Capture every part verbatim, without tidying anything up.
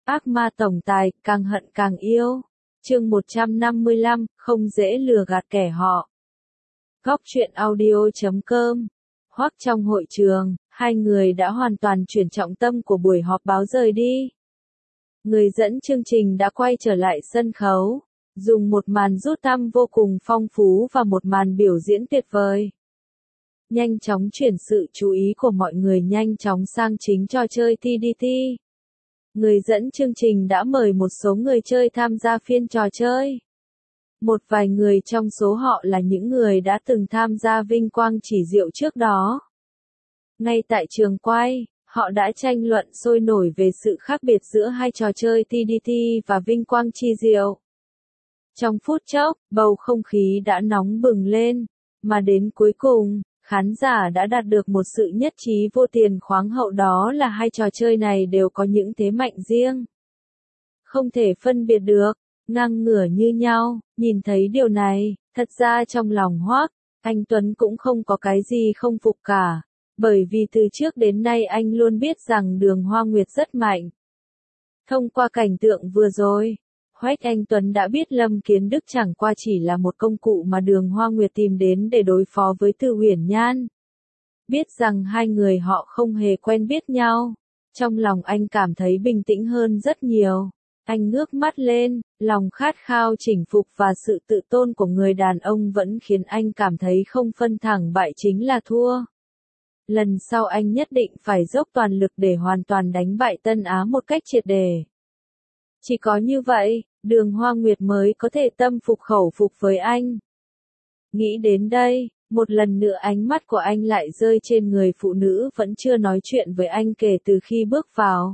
Ác ma tổng tài, càng hận càng yêu. Chương một trăm năm mươi lăm, không dễ lừa gạt kẻ họ. Góc truyện audio chấm com. Hoắc trong hội trường, hai người đã hoàn toàn chuyển trọng tâm của buổi họp báo rời đi. Người dẫn chương trình đã quay trở lại sân khấu, dùng một màn rút thăm vô cùng phong phú và một màn biểu diễn tuyệt vời. Nhanh chóng chuyển sự chú ý của mọi người nhanh chóng sang chính trò chơi tê đê tê. Người dẫn chương trình đã mời một số người chơi tham gia phiên trò chơi. Một vài người trong số họ là những người đã từng tham gia vinh quang chỉ diệu trước đó. Ngay tại trường quay, họ đã tranh luận sôi nổi về sự khác biệt giữa hai trò chơi tê đê tê và vinh quang chi diệu. Trong phút chốc, bầu không khí đã nóng bừng lên, mà đến cuối cùng, khán giả đã đạt được một sự nhất trí vô tiền khoáng hậu, đó là hai trò chơi này đều có những thế mạnh riêng. Không thể phân biệt được, ngang ngửa như nhau. Nhìn thấy điều này, thật ra trong lòng Hoắc Anh Tuấn cũng không có cái gì không phục cả, bởi vì từ trước đến nay anh luôn biết rằng Đường Hoa Nguyệt rất mạnh. Thông qua cảnh tượng vừa rồi, Hoắc Anh Tuấn đã biết Lâm Kiến Đức chẳng qua chỉ là một công cụ mà Đường Hoa Nguyệt tìm đến để đối phó với Từ Uyển Nhan. Biết rằng hai người họ không hề quen biết nhau, trong lòng anh cảm thấy bình tĩnh hơn rất nhiều. Anh ngước mắt lên, lòng khát khao chinh phục và sự tự tôn của người đàn ông vẫn khiến anh cảm thấy không phân thắng bại chính là thua. Lần sau anh nhất định phải dốc toàn lực để hoàn toàn đánh bại Tân Á một cách triệt để. Chỉ có như vậy, Đường Hoa Nguyệt mới có thể tâm phục khẩu phục với anh. Nghĩ đến đây, một lần nữa ánh mắt của anh lại rơi trên người phụ nữ vẫn chưa nói chuyện với anh kể từ khi bước vào.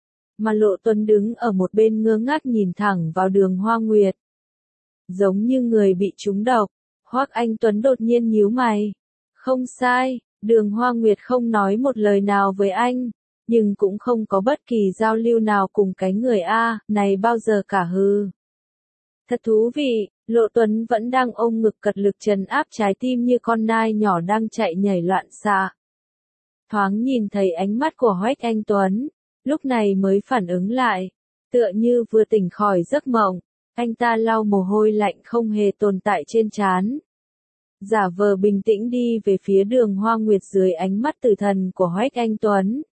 Mà Lộ Tuấn đứng ở một bên ngơ ngác nhìn thẳng vào Đường Hoa Nguyệt. Giống như người bị trúng độc, Hoắc Anh Tuấn đột nhiên nhíu mày. Không sai, Đường Hoa Nguyệt không nói một lời nào với anh, nhưng cũng không có bất kỳ giao lưu nào cùng cái người A này bao giờ cả hừ. Thật thú vị, Lộ Tuấn vẫn đang ôm ngực cật lực trấn áp trái tim như con nai nhỏ đang chạy nhảy loạn xạ. Thoáng nhìn thấy ánh mắt của Hoắc Anh Tuấn, lúc này mới phản ứng lại, tựa như vừa tỉnh khỏi giấc mộng, anh ta lau mồ hôi lạnh không hề tồn tại trên trán. Giả vờ bình tĩnh đi về phía Đường Hoa Nguyệt dưới ánh mắt tử thần của Hoắc Anh Tuấn.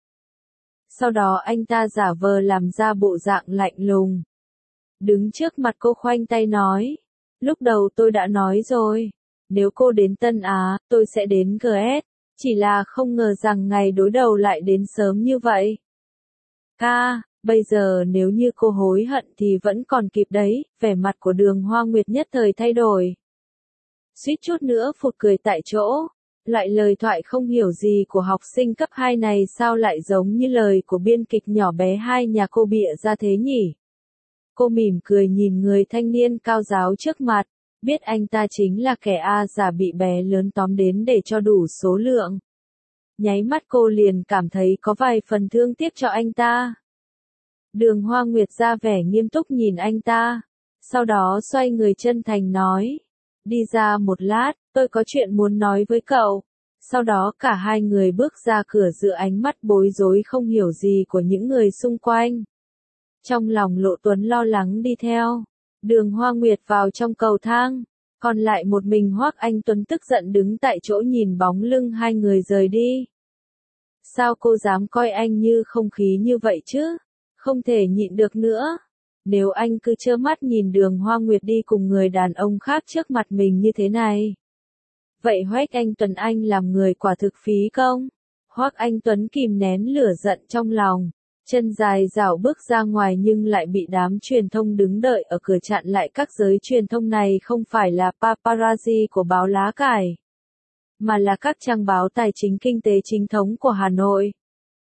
Sau đó anh ta giả vờ làm ra bộ dạng lạnh lùng. Đứng trước mặt cô khoanh tay nói, lúc đầu tôi đã nói rồi, nếu cô đến Tân Á, tôi sẽ đến giê ét, chỉ là không ngờ rằng ngày đối đầu lại đến sớm như vậy. Ca, bây giờ nếu như cô hối hận thì vẫn còn kịp đấy, vẻ mặt của Đường Hoa Nguyệt nhất thời thay đổi. Suýt chút nữa phụt cười tại chỗ, loại lời thoại không hiểu gì của học sinh cấp hai này sao lại giống như lời của biên kịch nhỏ bé hai nhà cô bịa ra thế nhỉ? Cô mỉm cười nhìn người thanh niên cao giáo trước mặt, biết anh ta chính là kẻ A giả bị bé lớn tóm đến để cho đủ số lượng. Nháy mắt cô liền cảm thấy có vài phần thương tiếc cho anh ta. Đường Hoa Nguyệt ra vẻ nghiêm túc nhìn anh ta, sau đó xoay người chân thành nói, đi ra một lát, tôi có chuyện muốn nói với cậu. Sau đó cả hai người bước ra cửa giữa ánh mắt bối rối không hiểu gì của những người xung quanh. Trong lòng Lộ Tuấn lo lắng đi theo, Đường Hoa Nguyệt vào trong cầu thang, còn lại một mình Hoắc Anh Tuấn tức giận đứng tại chỗ nhìn bóng lưng hai người rời đi. Sao cô dám coi anh như không khí như vậy chứ? Không thể nhịn được nữa. Nếu anh cứ trơ mắt nhìn Đường Hoa Nguyệt đi cùng người đàn ông khác trước mặt mình như thế này. Vậy Hoắc Anh Tuấn anh làm người quả thực phí công. Hoắc Anh Tuấn kìm nén lửa giận trong lòng, chân dài dảo bước ra ngoài nhưng lại bị đám truyền thông đứng đợi ở cửa chặn lại. Các giới truyền thông này không phải là paparazzi của báo Lá Cải, mà là các trang báo tài chính kinh tế chính thống của Hà Nội.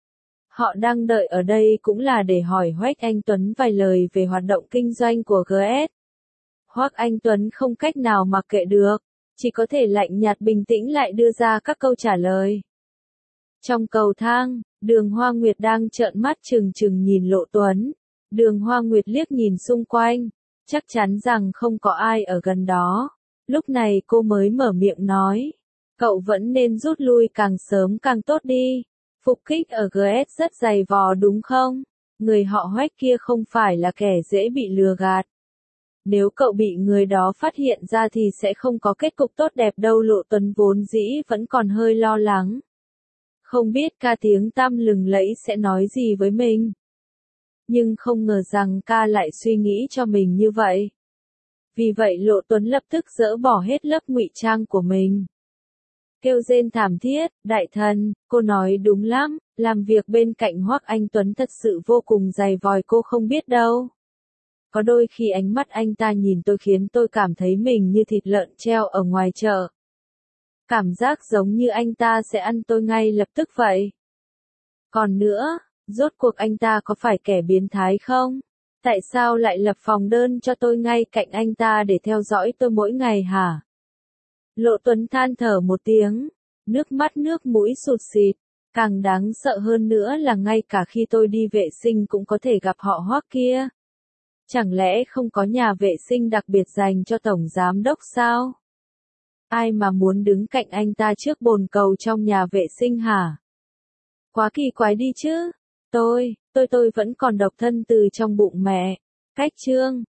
Họ đang đợi ở đây cũng là để hỏi Hoắc Anh Tuấn vài lời về hoạt động kinh doanh của giê ét. Hoắc Anh Tuấn không cách nào mặc kệ được, chỉ có thể lạnh nhạt bình tĩnh lại đưa ra các câu trả lời. Trong cầu thang, Đường Hoa Nguyệt đang trợn mắt trừng trừng nhìn Lộ Tuấn. Đường Hoa Nguyệt liếc nhìn xung quanh, chắc chắn rằng không có ai ở gần đó. Lúc này cô mới mở miệng nói, cậu vẫn nên rút lui càng sớm càng tốt đi. Phục kích ở giê ét rất dày vò đúng không? Người họ Hoách kia không phải là kẻ dễ bị lừa gạt. Nếu cậu bị người đó phát hiện ra thì sẽ không có kết cục tốt đẹp đâu. Lộ Tuấn vốn dĩ vẫn còn hơi lo lắng. Không biết ca tiếng tăm lừng lẫy sẽ nói gì với mình. Nhưng không ngờ rằng ca lại suy nghĩ cho mình như vậy. Vì vậy Lộ Tuấn lập tức dỡ bỏ hết lớp ngụy trang của mình. Kêu rên thảm thiết, đại thần, cô nói đúng lắm, làm việc bên cạnh Hoắc Anh Tuấn thật sự vô cùng dày vòi, cô không biết đâu. Có đôi khi ánh mắt anh ta nhìn tôi khiến tôi cảm thấy mình như thịt lợn treo ở ngoài chợ. Cảm giác giống như anh ta sẽ ăn tôi ngay lập tức vậy. Còn nữa, rốt cuộc anh ta có phải kẻ biến thái không? Tại sao lại lập phòng đơn cho tôi ngay cạnh anh ta để theo dõi tôi mỗi ngày hả? Lộ Tuấn than thở một tiếng, nước mắt nước mũi sụt sịt. Càng đáng sợ hơn nữa là ngay cả khi tôi đi vệ sinh cũng có thể gặp họ Hoắc kia. Chẳng lẽ không có nhà vệ sinh đặc biệt dành cho tổng giám đốc sao? Ai mà muốn đứng cạnh anh ta trước bồn cầu trong nhà vệ sinh hả? Quá kỳ quái đi chứ. Tôi, tôi tôi vẫn còn độc thân từ trong bụng mẹ. Cách chương